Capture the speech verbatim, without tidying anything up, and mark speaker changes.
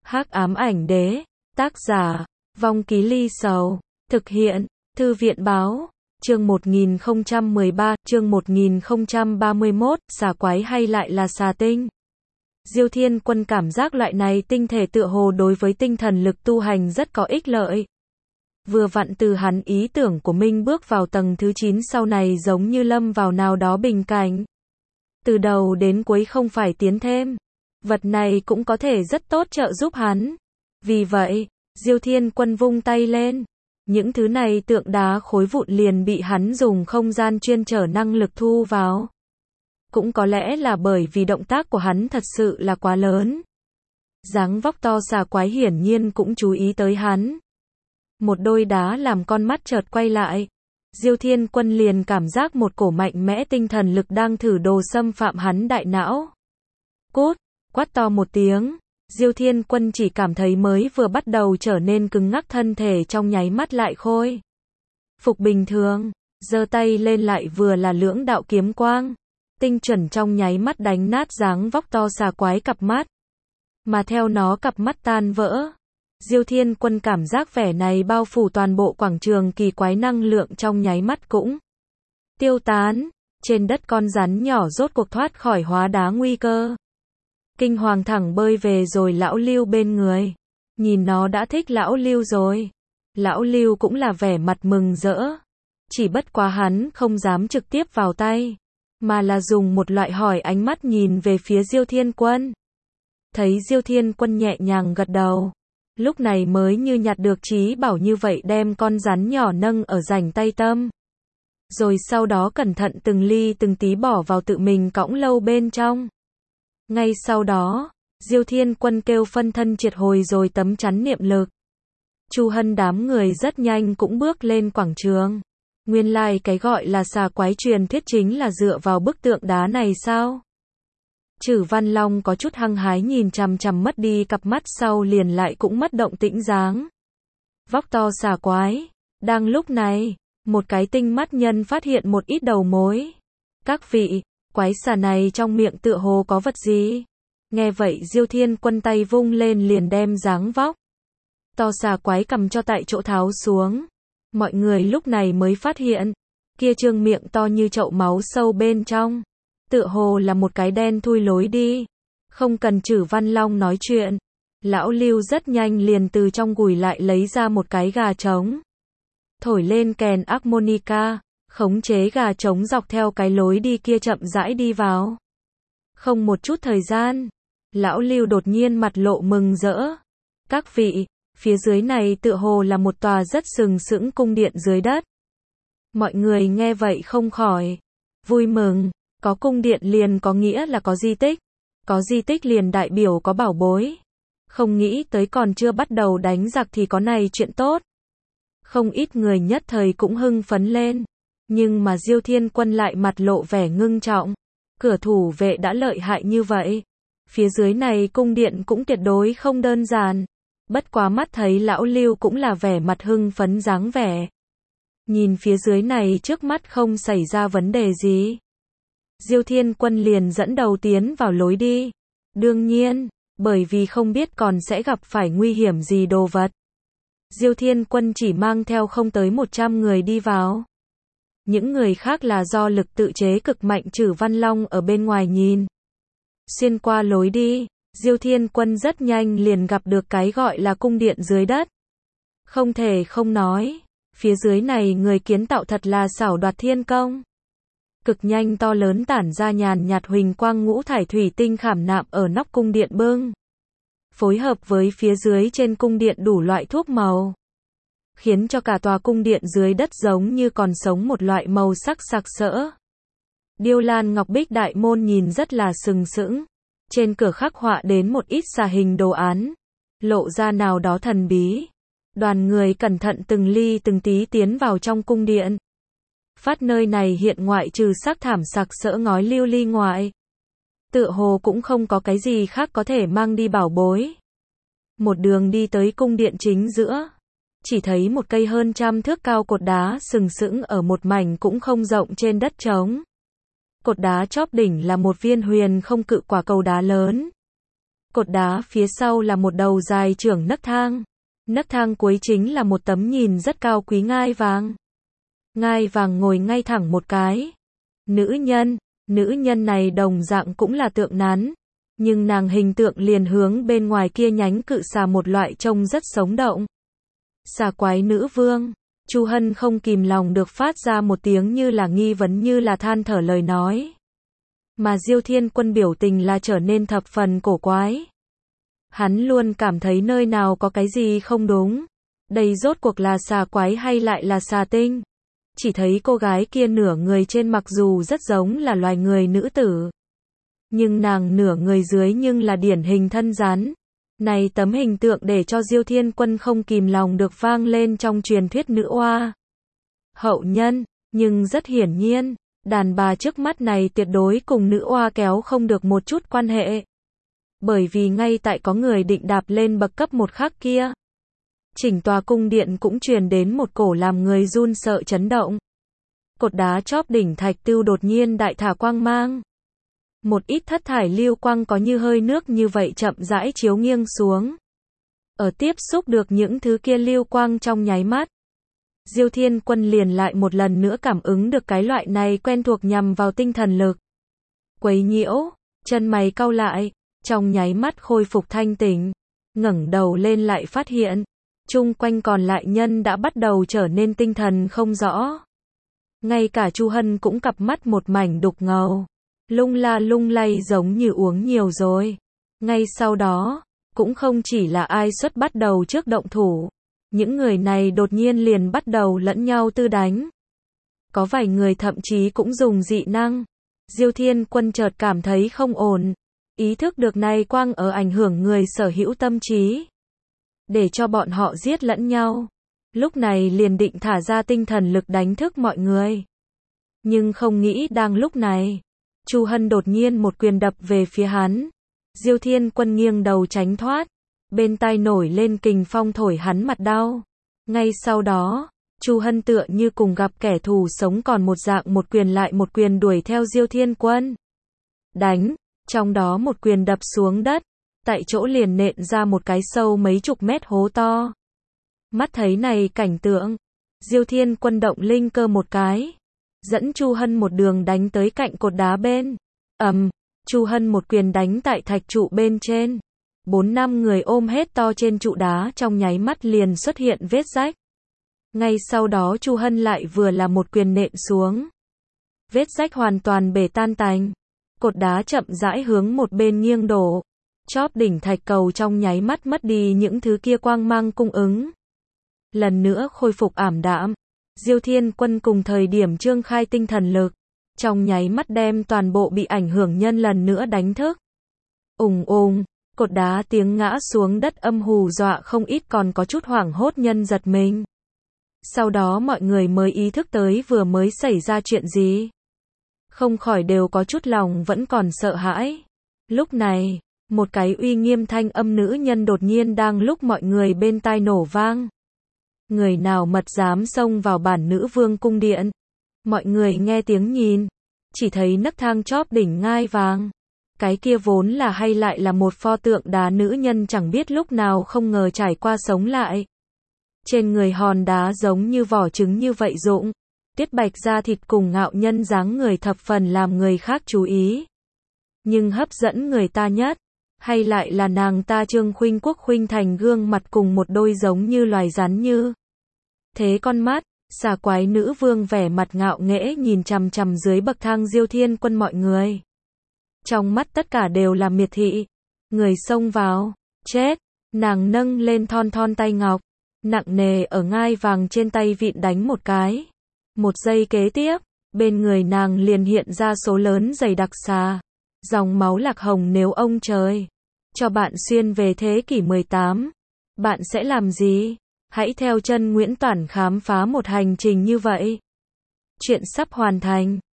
Speaker 1: Hắc ám ảnh đế, tác giả, Vong Ký Ly Sầu, thực hiện, Thư viện báo, chương một nghìn không trăm mười ba, chương một nghìn không trăm ba mươi mốt, xà quái hay lại là xà tinh? Diêu Thiên Quân cảm giác loại này tinh thể tựa hồ đối với tinh thần lực tu hành rất có ích lợi. Vừa vặn từ hắn ý tưởng của mình bước vào tầng thứ chín sau này giống như lâm vào nào đó bình cảnh. Từ đầu đến cuối không phải tiến thêm. Vật này cũng có thể rất tốt trợ giúp hắn. Vì vậy, Diêu Thiên Quân vung tay lên. Những thứ này tượng đá khối vụn liền bị hắn dùng không gian chuyên trở năng lực thu vào. Cũng có lẽ là bởi vì động tác của hắn thật sự là quá lớn. Dáng vóc to xà quái hiển nhiên cũng chú ý tới hắn. Một đôi đá làm con mắt chợt quay lại. Diêu Thiên Quân liền cảm giác một cổ mạnh mẽ tinh thần lực đang thử đồ xâm phạm hắn đại não. Cút, quát to một tiếng. Diêu Thiên Quân chỉ cảm thấy mới vừa bắt đầu trở nên cứng ngắc thân thể trong nháy mắt lại khôi phục bình thường, giơ tay lên lại vừa là lưỡng đạo kiếm quang, tinh chuẩn trong nháy mắt đánh nát dáng vóc to xà quái cặp mắt. Mà theo nó cặp mắt tan vỡ, Diêu Thiên Quân cảm giác vẻ này bao phủ toàn bộ quảng trường kỳ quái năng lượng trong nháy mắt cũng tiêu tán. Trên đất con rắn nhỏ rốt cuộc thoát khỏi hóa đá nguy cơ. Kinh hoàng thẳng bơi về rồi lão Lưu bên người. Nhìn nó đã thích lão Lưu rồi. Lão Lưu cũng là vẻ mặt mừng rỡ. Chỉ bất quá hắn không dám trực tiếp vào tay, mà là dùng một loại hỏi ánh mắt nhìn về phía Diêu Thiên Quân. Thấy Diêu Thiên Quân nhẹ nhàng gật đầu. Lúc này mới như nhặt được trí bảo như vậy đem con rắn nhỏ nâng ở rảnh tay tâm. Rồi sau đó cẩn thận từng ly từng tí bỏ vào tự mình cõng lâu bên trong. Ngay sau đó, Diêu Thiên Quân kêu phân thân triệt hồi rồi tấm chắn niệm lực. Chu Hân đám người rất nhanh cũng bước lên quảng trường. Nguyên lai like cái gọi là xà quái truyền thuyết chính là dựa vào bức tượng đá này sao? Chử Văn Long có chút hăng hái nhìn chằm chằm mất đi cặp mắt sau liền lại cũng mất động tĩnh dáng. Vóc to xà quái. Đang lúc này, một cái tinh mắt nhân phát hiện một ít đầu mối. Các vị, quái xà này trong miệng tựa hồ có vật gì? Nghe vậy Diêu Thiên Quân tay vung lên liền đem dáng vóc to xà quái cầm cho tại chỗ tháo xuống. Mọi người lúc này mới phát hiện, kia trương miệng to như chậu máu sâu bên trong, tựa hồ là một cái đen thui lối đi. Không cần Chử Văn Long nói chuyện, lão Lưu rất nhanh liền từ trong gùi lại lấy ra một cái gà trống. Thổi lên kèn harmonica, khống chế gà trống dọc theo cái lối đi kia chậm rãi đi vào. Không một chút thời gian, lão Lưu đột nhiên mặt lộ mừng rỡ. Các vị, phía dưới này tựa hồ là một tòa rất sừng sững cung điện dưới đất. Mọi người nghe vậy không khỏi vui mừng. Có cung điện liền có nghĩa là có di tích. Có di tích liền đại biểu có bảo bối. Không nghĩ tới còn chưa bắt đầu đánh giặc thì có này chuyện tốt. Không ít người nhất thời cũng hưng phấn lên. Nhưng mà Diêu Thiên Quân lại mặt lộ vẻ ngưng trọng. Cửa thủ vệ đã lợi hại như vậy. Phía dưới này cung điện cũng tuyệt đối không đơn giản. Bất quá mắt thấy lão Lưu cũng là vẻ mặt hưng phấn dáng vẻ. Nhìn phía dưới này trước mắt không xảy ra vấn đề gì. Diêu Thiên Quân liền dẫn đầu tiến vào lối đi. Đương nhiên, bởi vì không biết còn sẽ gặp phải nguy hiểm gì đồ vật. Diêu Thiên Quân chỉ mang theo không tới một trăm người đi vào. Những người khác là do lực tự chế cực mạnh Chử Văn Long ở bên ngoài nhìn. Xuyên qua lối đi, Diêu Thiên Quân rất nhanh liền gặp được cái gọi là cung điện dưới đất. Không thể không nói, phía dưới này người kiến tạo thật là xảo đoạt thiên công. Cực nhanh to lớn tản ra nhàn nhạt huỳnh quang ngũ thải thủy tinh khảm nạm ở nóc cung điện bưng. Phối hợp với phía dưới trên cung điện đủ loại thuốc màu. Khiến cho cả tòa cung điện dưới đất giống như còn sống một loại màu sắc sặc sỡ. Điêu lan ngọc bích đại môn nhìn rất là sừng sững. Trên cửa khắc họa đến một ít xà hình đồ án. Lộ ra nào đó thần bí. Đoàn người cẩn thận từng ly từng tí tiến vào trong cung điện. Phát nơi này hiện ngoại trừ sắc thảm sặc sỡ ngói lưu ly ngoại. Tựa hồ cũng không có cái gì khác có thể mang đi bảo bối. Một đường đi tới cung điện chính giữa. Chỉ thấy một cây hơn trăm thước cao cột đá sừng sững ở một mảnh cũng không rộng trên đất trống. Cột đá chóp đỉnh là một viên huyền không cự quả cầu đá lớn. Cột đá phía sau là một đầu dài trưởng nấc thang. Nấc thang cuối chính là một tấm nhìn rất cao quý ngai vàng. Ngai vàng ngồi ngay thẳng một cái. Nữ nhân, nữ nhân này đồng dạng cũng là tượng nán. Nhưng nàng hình tượng liền hướng bên ngoài kia nhánh cự xà một loại trông rất sống động. Xà quái nữ vương. Chu Hân không kìm lòng được phát ra một tiếng như là nghi vấn như là than thở lời nói. Mà Diêu Thiên Quân biểu tình là trở nên thập phần cổ quái. Hắn luôn cảm thấy nơi nào có cái gì không đúng. Đây rốt cuộc là xà quái hay lại là xà tinh? Chỉ thấy cô gái kia nửa người trên mặc dù rất giống là loài người nữ tử. Nhưng nàng nửa người dưới nhưng là điển hình thân rắn. Này tấm hình tượng để cho Diêu Thiên Quân không kìm lòng được vang lên trong truyền thuyết nữ oa. Hậu nhân, nhưng rất hiển nhiên, đàn bà trước mắt này tuyệt đối cùng nữ oa kéo không được một chút quan hệ. Bởi vì ngay tại có người định đạp lên bậc cấp một khắc kia. Chỉnh tòa cung điện cũng truyền đến một cổ làm người run sợ chấn động. Cột đá chóp đỉnh thạch tưu đột nhiên đại thả quang mang. Một ít thất thải lưu quang có như hơi nước như vậy chậm rãi chiếu nghiêng xuống. Ở tiếp xúc được những thứ kia lưu quang trong nháy mắt. Diêu Thiên Quân liền lại một lần nữa cảm ứng được cái loại này quen thuộc nhằm vào tinh thần lực. Quấy nhiễu, chân mày cau lại, trong nháy mắt khôi phục thanh tỉnh, ngẩng đầu lên lại phát hiện, chung quanh còn lại nhân đã bắt đầu trở nên tinh thần không rõ. Ngay cả Chu Hân cũng cặp mắt một mảnh đục ngầu, lung la lung lay giống như uống nhiều rồi. Ngay sau đó, cũng không chỉ là ai xuất bắt đầu trước động thủ. Những người này đột nhiên liền bắt đầu lẫn nhau tư đánh. Có vài người thậm chí cũng dùng dị năng. Diêu Thiên Quân chợt cảm thấy không ổn. Ý thức được này quang ở ảnh hưởng người sở hữu tâm trí. Để cho bọn họ giết lẫn nhau. Lúc này liền định thả ra tinh thần lực đánh thức mọi người. Nhưng không nghĩ đang lúc này. Chu Hân đột nhiên một quyền đập về phía hắn. Diêu Thiên Quân nghiêng đầu tránh thoát. Bên tai nổi lên kình phong thổi hắn mặt đau. Ngay sau đó, Chu Hân tựa như cùng gặp kẻ thù sống còn một dạng một quyền lại một quyền đuổi theo Diêu Thiên Quân. Đánh, trong đó một quyền đập xuống đất, tại chỗ liền nện ra một cái sâu mấy chục mét hố to. Mắt thấy này cảnh tượng, Diêu Thiên Quân động linh cơ một cái, dẫn Chu Hân một đường đánh tới cạnh cột đá bên. Ầm, um, Chu Hân một quyền đánh tại thạch trụ bên trên. Bốn năm người ôm hết to trên trụ đá trong nháy mắt liền xuất hiện vết rách. Ngay sau đó Chu Hân lại vừa là một quyền nện xuống. Vết rách hoàn toàn bể tan tành. Cột đá chậm rãi hướng một bên nghiêng đổ. Chóp đỉnh thạch cầu trong nháy mắt mất đi những thứ kia quang mang cung ứng. Lần nữa khôi phục ảm đạm. Diêu Thiên Quân cùng thời điểm trương khai tinh thần lực. Trong nháy mắt đem toàn bộ bị ảnh hưởng nhân lần nữa đánh thức. Ùng ùng. Cột đá tiếng ngã xuống đất âm hù dọa không ít còn có chút hoảng hốt nhân giật mình. Sau đó mọi người mới ý thức tới vừa mới xảy ra chuyện gì. Không khỏi đều có chút lòng vẫn còn sợ hãi. Lúc này, một cái uy nghiêm thanh âm nữ nhân đột nhiên đang lúc mọi người bên tai nổ vang. Người nào mật dám xông vào bản nữ vương cung điện. Mọi người nghe tiếng nhìn, chỉ thấy nấc thang chóp đỉnh ngai vàng. Cái kia vốn là hay lại là một pho tượng đá nữ nhân chẳng biết lúc nào không ngờ trải qua sống lại. Trên người hòn đá giống như vỏ trứng như vậy rụng. Tuyết bạch da thịt cùng ngạo nhân dáng người thập phần làm người khác chú ý. Nhưng hấp dẫn người ta nhất, hay lại là nàng ta Trương Khuynh Quốc khuynh thành gương mặt cùng một đôi giống như loài rắn như thế con mắt. Xà quái nữ vương vẻ mặt ngạo nghễ nhìn chằm chằm dưới bậc thang Diêu Thiên Quân mọi người. Trong mắt tất cả đều là miệt thị. Người xông vào, chết. Nàng nâng lên thon thon tay ngọc, nặng nề ở ngai vàng trên tay vịn đánh một cái. Một giây kế tiếp, bên người nàng liền hiện ra số lớn dày đặc xà. Dòng máu lạc hồng nếu ông trời cho bạn xuyên về thế kỷ mười tám, bạn sẽ làm gì? Hãy theo chân Nguyễn Toản khám phá một hành trình như vậy. Chuyện sắp hoàn thành.